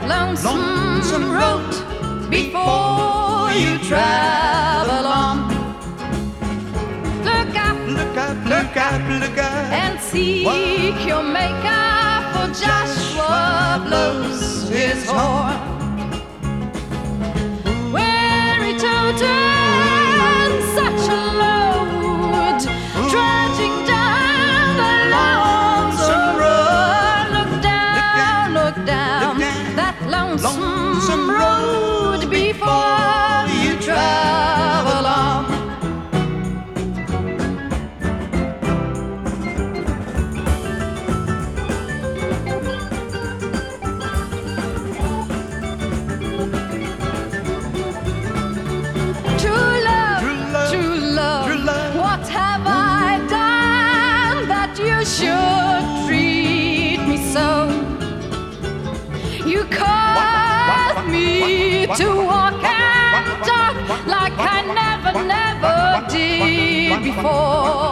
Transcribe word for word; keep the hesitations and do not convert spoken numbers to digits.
lonesome road before you travel on. Look up, Look out, look out, look out, and seek your maker, for Joshua blows his horn. Where he toted such a load, trudging down the lonesome road. Look down, look down, that lonesome road before you travel on. True love, true love, true love. what have I done that you should treat me so? You caused me to walk and talk like I never, never did before.